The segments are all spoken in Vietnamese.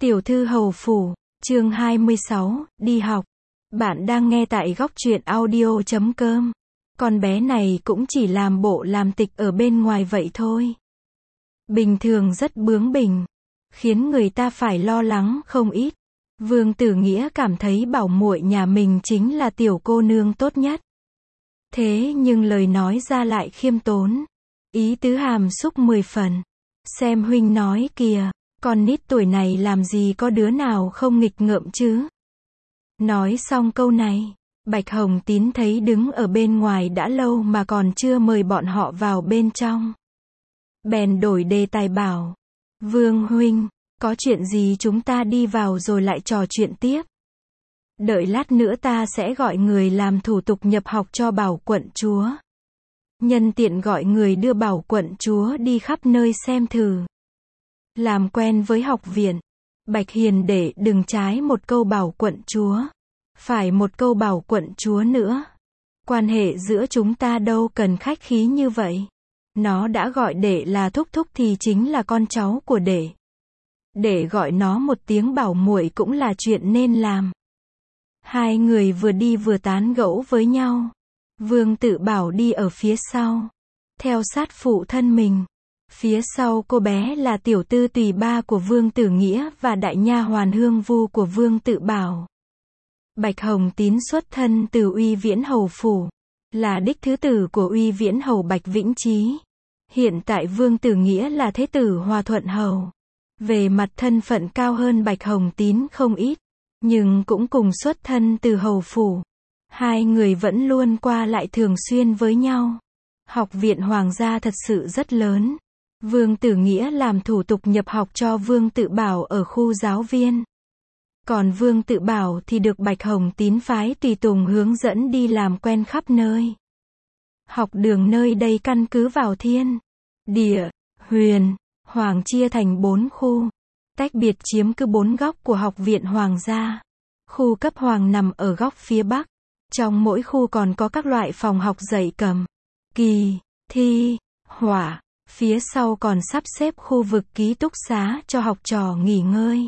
Tiểu thư hầu phủ, chương 26, đi học. Bạn đang nghe tại góc truyện audio.com. Con bé này cũng chỉ làm bộ làm tịch ở bên ngoài vậy thôi. Bình thường rất bướng bỉnh, khiến người ta phải lo lắng không ít. Vương Tử Nghĩa cảm thấy bảo muội nhà mình chính là tiểu cô nương tốt nhất. Thế nhưng lời nói ra lại khiêm tốn, ý tứ hàm xúc 10 phần. Xem huynh nói kìa, con nít tuổi này làm gì có đứa nào không nghịch ngợm chứ. Nói xong câu này, Bạch Hồng Tín thấy đứng ở bên ngoài đã lâu mà còn chưa mời bọn họ vào bên trong. Bèn đổi đề tài bảo, Vương huynh, có chuyện gì chúng ta đi vào rồi lại trò chuyện tiếp. Đợi lát nữa ta sẽ gọi người làm thủ tục nhập học cho Bảo quận chúa. Nhân tiện gọi người đưa Bảo quận chúa đi khắp nơi xem thử. Làm quen với học viện. Bạch Hiền để đừng trái một câu Bảo quận chúa, phải một câu Bảo quận chúa nữa. Quan hệ giữa chúng ta đâu cần khách khí như vậy. Nó đã gọi đệ là thúc thúc thì chính là con cháu của đệ. Để gọi nó một tiếng bảo muội cũng là chuyện nên làm. Hai người vừa đi vừa tán gẫu với nhau. Vương Tự Bảo đi ở phía sau, theo sát phụ thân mình. Phía sau cô bé là tiểu tư tùy ba của Vương Tử Nghĩa và đại nha hoàn Hương Vu của Vương Tự Bảo. Bạch Hồng Tín xuất thân từ Uy Viễn Hầu phủ, là đích thứ tử của Uy Viễn Hầu Bạch Vĩnh Chí. Hiện tại Vương Tử Nghĩa là thế tử Hòa Thuận Hầu. Về mặt thân phận cao hơn Bạch Hồng Tín không ít, nhưng cũng cùng xuất thân từ hầu phủ. Hai người vẫn luôn qua lại thường xuyên với nhau. Học viện Hoàng gia thật sự rất lớn. Vương Tử Nghĩa làm thủ tục nhập học cho Vương Tự Bảo ở khu giáo viên. Còn Vương Tự Bảo thì được Bạch Hồng Tín phái tùy tùng hướng dẫn đi làm quen khắp nơi. Học đường nơi đây căn cứ vào thiên, địa, huyền, hoàng chia thành 4 khu, tách biệt chiếm cứ 4 góc của học viện Hoàng gia. Khu cấp hoàng nằm ở góc phía bắc. Trong mỗi khu còn có các loại phòng học dạy cầm, kỳ, thi, hỏa. Phía sau còn sắp xếp khu vực ký túc xá cho học trò nghỉ ngơi,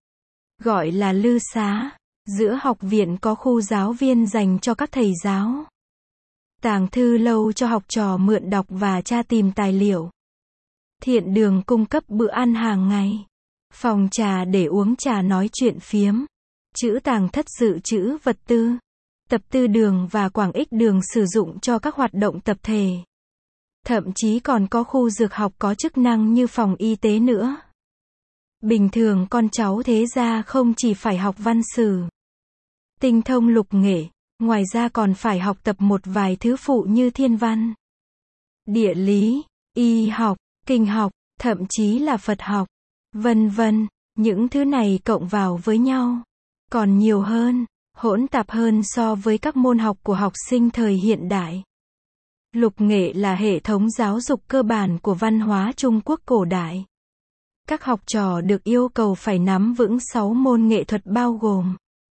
gọi là lư xá. Giữa học viện có khu giáo viên dành cho các thầy giáo, tàng thư lâu cho học trò mượn đọc và tra tìm tài liệu, thiện đường cung cấp bữa ăn hàng ngày, phòng trà để uống trà nói chuyện phiếm, trữ tàng thất dự trữ vật tư, tập tư đường và quảng ích đường sử dụng cho các hoạt động tập thể. Thậm chí còn có khu dược học có chức năng như phòng y tế nữa. Bình thường con cháu thế gia không chỉ phải học văn sử, tinh thông lục nghệ, ngoài ra còn phải học tập một vài thứ phụ như thiên văn, địa lý, y học, kinh học, thậm chí là Phật học, vân vân. Những thứ này cộng vào với nhau, còn nhiều hơn, hỗn tạp hơn so với các môn học của học sinh thời hiện đại. Lục nghệ là hệ thống giáo dục cơ bản của văn hóa Trung Quốc cổ đại. Các học trò được yêu cầu phải nắm vững 6 môn nghệ thuật bao gồm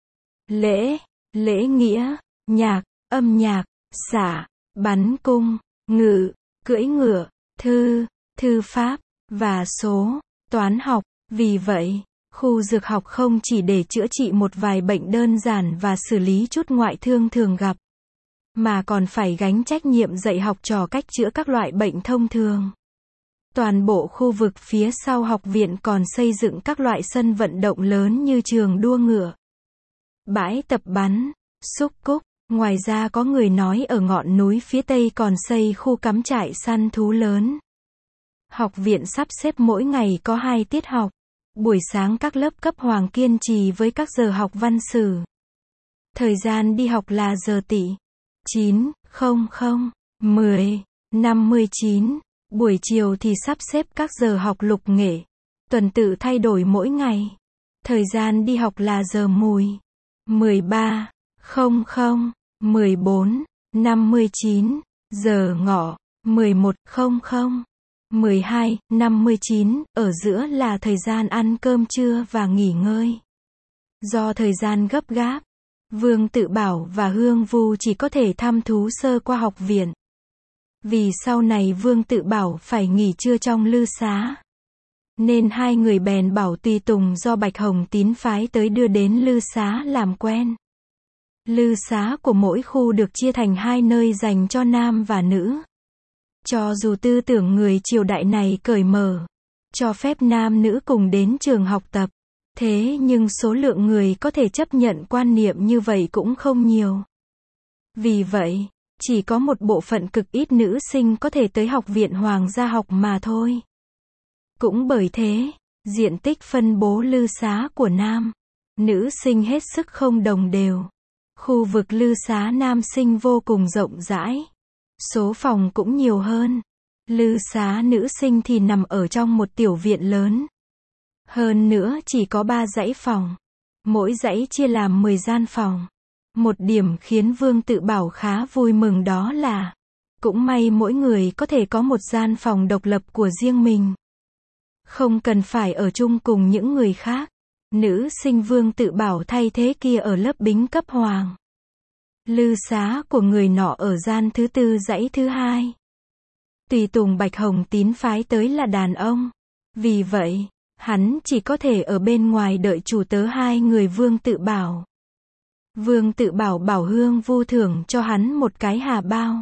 lễ, lễ nghĩa, nhạc, âm nhạc, xạ, bắn cung, ngự, cưỡi ngựa, thư, thư pháp, và số, toán học. Vì vậy, khu dược học không chỉ để chữa trị một vài bệnh đơn giản và xử lý chút ngoại thương thường gặp, mà còn phải gánh trách nhiệm dạy học trò cách chữa các loại bệnh thông thường. Toàn bộ khu vực phía sau học viện còn xây dựng các loại sân vận động lớn như trường đua ngựa, bãi tập bắn, xúc cúc. Ngoài ra có người nói ở ngọn núi phía tây còn xây khu cắm trại săn thú lớn. Học viện sắp xếp mỗi ngày có 2 tiết học. Buổi sáng các lớp cấp hoàng kiên trì với các giờ học văn sử. Thời gian đi học là giờ tỵ 9:00, 10:59. Buổi chiều thì sắp xếp các giờ học lục nghệ, tuần tự thay đổi mỗi ngày. Thời gian đi học là giờ mùi 13:00, 14:59. Giờ ngọ 11:00, 12:59. Ở giữa là thời gian ăn cơm trưa và nghỉ ngơi. Do thời gian gấp gáp, Vương Tự Bảo và Hương Vu chỉ có thể thăm thú sơ qua học viện. Vì sau này Vương Tự Bảo phải nghỉ trưa trong lư xá. Nên hai người bèn bảo tùy tùng do Bạch Hồng Tín phái tới đưa đến lư xá làm quen. Lư xá của mỗi khu được chia thành hai nơi dành cho nam và nữ. Cho dù tư tưởng người triều đại này cởi mở, cho phép nam nữ cùng đến trường học tập, thế nhưng số lượng người có thể chấp nhận quan niệm như vậy cũng không nhiều. Vì vậy, chỉ có một bộ phận cực ít nữ sinh có thể tới học viện hoàng gia học mà thôi. Cũng bởi thế, diện tích phân bố lư xá của nam, nữ sinh hết sức không đồng đều. Khu vực lư xá nam sinh vô cùng rộng rãi. Số phòng cũng nhiều hơn. Lư xá nữ sinh thì nằm ở trong một tiểu viện lớn. Hơn nữa chỉ có 3 dãy phòng. Mỗi dãy chia làm 10 gian phòng. Một điểm khiến Vương Tự Bảo khá vui mừng đó là, cũng may mỗi người có thể có một gian phòng độc lập của riêng mình. Không cần phải ở chung cùng những người khác. Nữ sinh Vương Tự Bảo thay thế kia ở lớp bính cấp hoàng. Lư xá của người nọ ở gian thứ 4 dãy thứ 2. Tùy tùng Bạch Hồng Tín phái tới là đàn ông. Vì vậy, hắn chỉ có thể ở bên ngoài đợi chủ tớ hai người Vương Tự Bảo. Vương Tự Bảo bảo Hương Vu thưởng cho hắn một cái hà bao.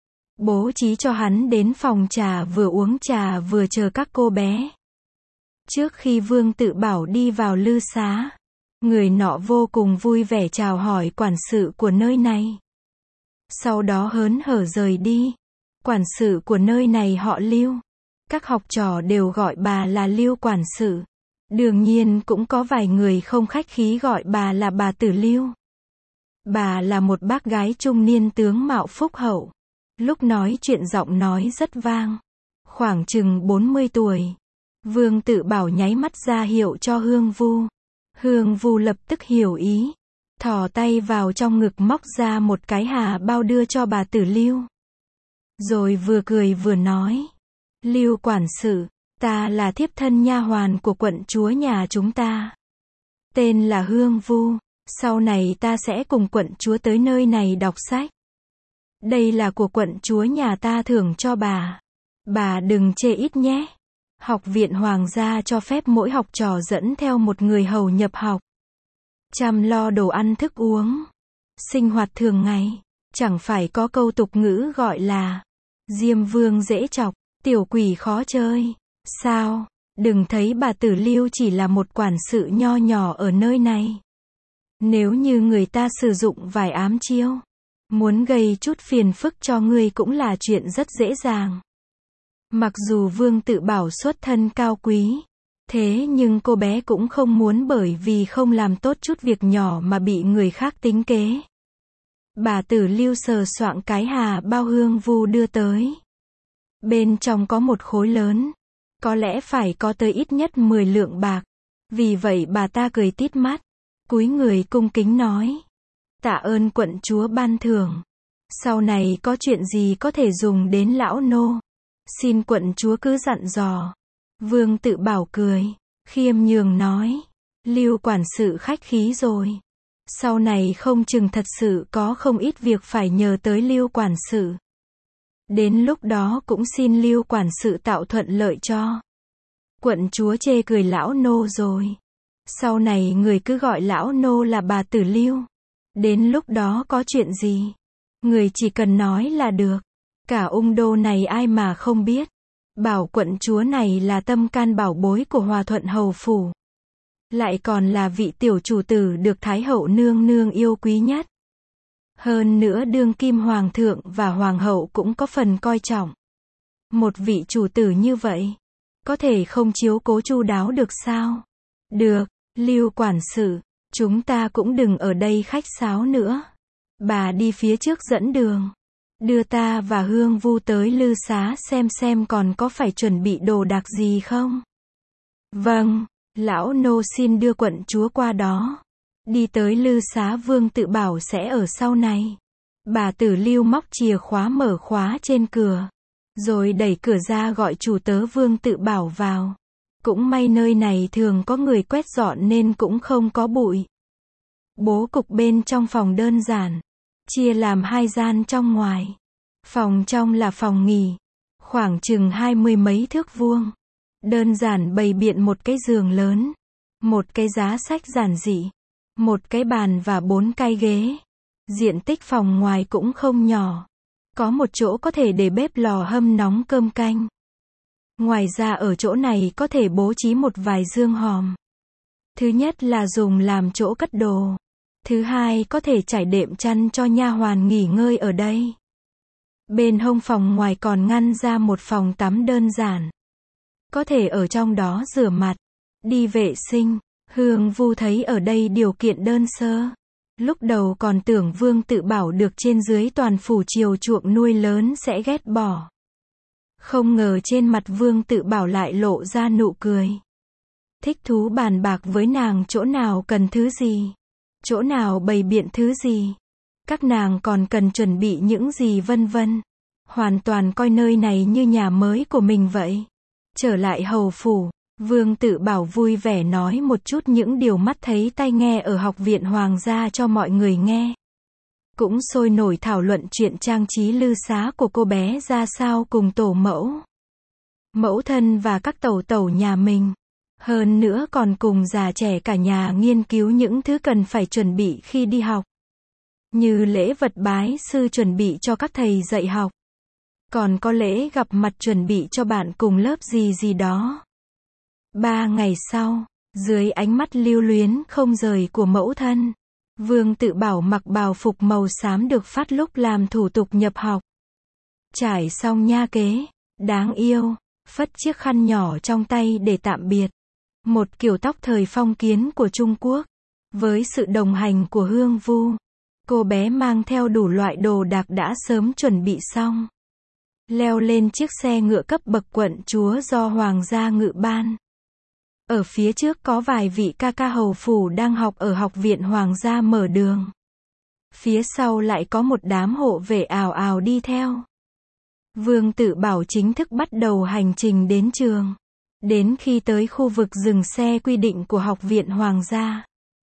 Bố trí cho hắn đến phòng trà vừa uống trà vừa chờ các cô bé. Trước khi Vương Tự Bảo đi vào lư xá, người nọ vô cùng vui vẻ chào hỏi quản sự của nơi này. Sau đó hớn hở rời đi. Quản sự của nơi này họ Lưu. Các học trò đều gọi bà là Lưu quản sự. Đương nhiên cũng có vài người không khách khí gọi bà là bà Tử Lưu. Bà là một bác gái trung niên tướng mạo phúc hậu. Lúc nói chuyện giọng nói rất vang. Khoảng chừng 40 tuổi. Vương Tự Bảo nháy mắt ra hiệu cho Hương Vu. Hương Vu lập tức hiểu ý. Thò tay vào trong ngực móc ra một cái hà bao đưa cho bà Tử Lưu. Rồi vừa cười vừa nói. Lưu quản sự, ta là thiếp thân nha hoàn của quận chúa nhà chúng ta. Tên là Hương Vu. Sau này ta sẽ cùng quận chúa tới nơi này đọc sách. Đây là của quận chúa nhà ta thưởng cho bà. Bà đừng chê ít nhé. Học viện hoàng gia cho phép mỗi học trò dẫn theo một người hầu nhập học. Chăm lo đồ ăn thức uống. Sinh hoạt thường ngày. Chẳng phải có câu tục ngữ gọi là Diêm vương dễ chọc, tiểu quỷ khó chơi. Sao? Đừng thấy bà Tử Lưu chỉ là một quản sự nho nhỏ ở nơi này. Nếu như người ta sử dụng vài ám chiêu, muốn gây chút phiền phức cho ngươi cũng là chuyện rất dễ dàng. Mặc dù Vương Tự Bảo xuất thân cao quý, thế nhưng cô bé cũng không muốn bởi vì không làm tốt chút việc nhỏ mà bị người khác tính kế. Bà Tử Lưu sờ soạng cái hà bao Hương Vu đưa tới. Bên trong có một khối lớn, có lẽ phải có tới ít nhất 10 lượng bạc. Vì vậy bà ta cười tít mắt, cúi người cung kính nói. Tạ ơn quận chúa ban thưởng. Sau này có chuyện gì có thể dùng đến lão nô. Xin quận chúa cứ dặn dò. Vương Tự Bảo cười, khiêm nhường nói. Lưu quản sự khách khí rồi. Sau này không chừng thật sự có không ít việc phải nhờ tới Lưu quản sự. Đến lúc đó cũng xin Lưu quản sự tạo thuận lợi cho. Quận chúa chê cười lão nô rồi. Sau này người cứ gọi lão nô là bà Tử Lưu. Đến lúc đó có chuyện gì, người chỉ cần nói là được. Cả ung đô này ai mà không biết. Bảo quận chúa này là tâm can bảo bối của Hòa Thuận Hầu Phủ. Lại còn là vị tiểu chủ tử được Thái hậu nương nương yêu quý nhất. Hơn nữa đương kim hoàng thượng và hoàng hậu cũng có phần coi trọng. Một vị chủ tử như vậy, có thể không chiếu cố chu đáo được sao? Được, Lưu quản sự, chúng ta cũng đừng ở đây khách sáo nữa. Bà đi phía trước dẫn đường. Đưa ta và Hương Vu tới lư xá xem còn có phải chuẩn bị đồ đạc gì không? Vâng, lão nô xin đưa quận chúa qua đó. Đi tới lư xá Vương Tự Bảo sẽ ở sau này. Bà Tử Lưu móc chìa khóa mở khóa trên cửa. Rồi đẩy cửa ra gọi chủ tớ Vương Tự Bảo vào. Cũng may nơi này thường có người quét dọn nên cũng không có bụi. Bố cục bên trong phòng đơn giản. Chia làm 2 gian trong ngoài. Phòng trong là phòng nghỉ. Khoảng chừng 20 mấy thước vuông. Đơn giản bày biện một cái giường lớn, một cái giá sách giản dị, một cái bàn và 4 cái ghế. Diện tích phòng ngoài cũng không nhỏ. Có một chỗ có thể để bếp lò hâm nóng cơm canh. Ngoài ra ở chỗ này có thể bố trí một vài giường hòm. Thứ nhất là dùng làm chỗ cất đồ. Thứ hai có thể trải đệm chăn cho nha hoàn nghỉ ngơi ở đây. Bên hông phòng ngoài còn ngăn ra một phòng tắm đơn giản. Có thể ở trong đó rửa mặt, đi vệ sinh. Hương Vu thấy ở đây điều kiện đơn sơ. Lúc đầu còn tưởng Vương Tự Bảo được trên dưới toàn phủ chiều chuộng nuôi lớn sẽ ghét bỏ. Không ngờ trên mặt Vương Tự Bảo lại lộ ra nụ cười. Thích thú bàn bạc với nàng chỗ nào cần thứ gì, chỗ nào bày biện thứ gì, các nàng còn cần chuẩn bị những gì vân vân. Hoàn toàn coi nơi này như nhà mới của mình vậy. Trở lại hầu phủ, Vương Tự Bảo vui vẻ nói một chút những điều mắt thấy tai nghe ở học viện hoàng gia cho mọi người nghe. Cũng sôi nổi thảo luận chuyện trang trí lư xá của cô bé ra sao cùng tổ mẫu, mẫu thân và các tẩu tẩu nhà mình. Hơn nữa còn cùng già trẻ cả nhà nghiên cứu những thứ cần phải chuẩn bị khi đi học. Như lễ vật bái sư chuẩn bị cho các thầy dạy học. Còn có lễ gặp mặt chuẩn bị cho bạn cùng lớp gì gì đó. 3 ngày sau, dưới ánh mắt lưu luyến không rời của mẫu thân, Vương Tự Bảo mặc bào phục màu xám được phát lúc làm thủ tục nhập học. Trải xong nha kế, đáng yêu, phất chiếc khăn nhỏ trong tay để tạm biệt. Một kiểu tóc thời phong kiến của Trung Quốc. Với sự đồng hành của Hương Vu, cô bé mang theo đủ loại đồ đạc đã sớm chuẩn bị xong. Leo lên chiếc xe ngựa cấp bậc quận chúa do Hoàng gia ngự ban. Ở phía trước có vài vị ca ca hầu phủ đang học ở học viện Hoàng gia mở đường. Phía sau lại có một đám hộ vệ ào ào đi theo. Vương Tự Bảo chính thức bắt đầu hành trình đến trường. Đến khi tới khu vực dừng xe quy định của học viện Hoàng gia,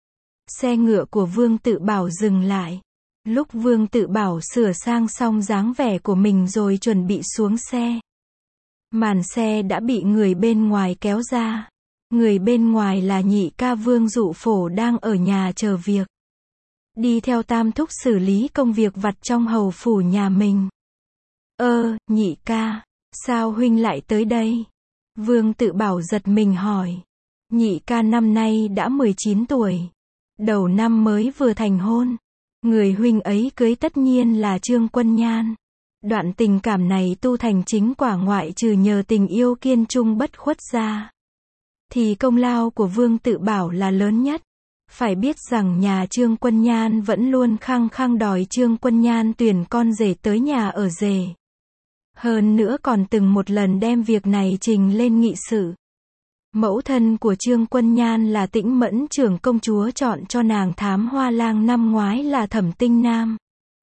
xe ngựa của Vương Tự Bảo dừng lại. Lúc Vương Tự Bảo sửa sang xong dáng vẻ của mình rồi chuẩn bị xuống xe, màn xe đã bị người bên ngoài kéo ra. Người bên ngoài là nhị ca Vương Dụ Phổ đang ở nhà chờ việc. Đi theo tam thúc xử lý công việc vặt trong hầu phủ nhà mình. Nhị ca, sao huynh lại tới đây? Vương Tự Bảo giật mình hỏi. Nhị ca năm nay đã 19 tuổi. Đầu năm mới vừa thành hôn. Người huynh ấy cưới tất nhiên là Trương Quân Nhan. Đoạn tình cảm này tu thành chính quả ngoại trừ nhờ tình yêu kiên trung bất khuất ra, thì công lao của Vương Tự Bảo là lớn nhất. Phải biết rằng nhà Trương Quân Nhan vẫn luôn khăng khăng đòi Trương Quân Nhan tuyển con rể tới nhà ở rể. Hơn nữa còn từng một lần đem việc này trình lên nghị sự. Mẫu thân của Trương Quân Nhan là Tĩnh Mẫn trưởng công chúa chọn cho nàng thám hoa lang năm ngoái là Thẩm Tinh Nam.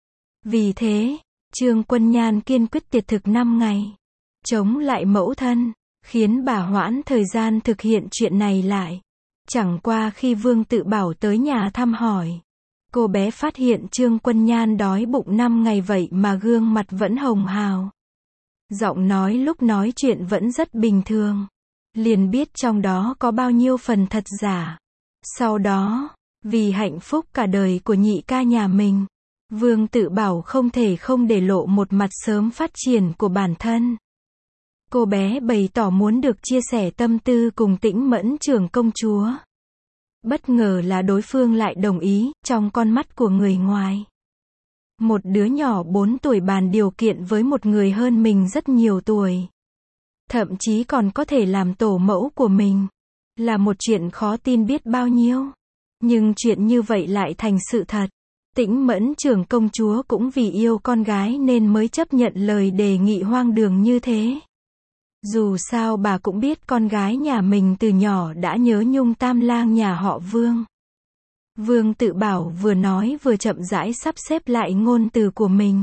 Vì thế, Trương Quân Nhan kiên quyết tiệt thực 5 ngày, chống lại mẫu thân, khiến bà hoãn thời gian thực hiện chuyện này lại. Chẳng qua khi Vương Tự Bảo tới nhà thăm hỏi, cô bé phát hiện Trương Quân Nhan đói bụng 5 ngày vậy mà gương mặt vẫn hồng hào. Giọng nói lúc nói chuyện vẫn rất bình thường. Liền biết trong đó có bao nhiêu phần thật giả. Sau đó, vì hạnh phúc cả đời của nhị ca nhà mình, Vương Tự Bảo không thể không để lộ một mặt sớm phát triển của bản thân. Cô bé bày tỏ muốn được chia sẻ tâm tư cùng Tĩnh Mẫn trưởng công chúa. Bất ngờ là đối phương lại đồng ý, trong con mắt của người ngoài. Một đứa nhỏ 4 tuổi bàn điều kiện với một người hơn mình rất nhiều tuổi. Thậm chí còn có thể làm tổ mẫu của mình. Là một chuyện khó tin biết bao nhiêu. Nhưng chuyện như vậy lại thành sự thật. Tĩnh Mẫn trưởng công chúa cũng vì yêu con gái nên mới chấp nhận lời đề nghị hoang đường như thế. Dù sao bà cũng biết con gái nhà mình từ nhỏ đã nhớ nhung tam lang nhà họ Vương. Vương Tự Bảo vừa nói vừa chậm rãi sắp xếp lại ngôn từ của mình.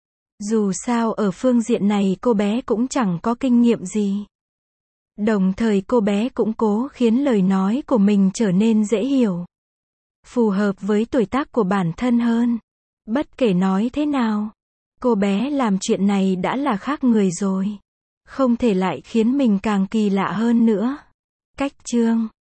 Dù sao ở phương diện này cô bé cũng chẳng có kinh nghiệm gì. Đồng thời cô bé cũng cố khiến lời nói của mình trở nên dễ hiểu, phù hợp với tuổi tác của bản thân hơn. Bất kể nói thế nào, cô bé làm chuyện này đã là khác người rồi. Không thể lại khiến mình càng kỳ lạ hơn nữa. Cách chương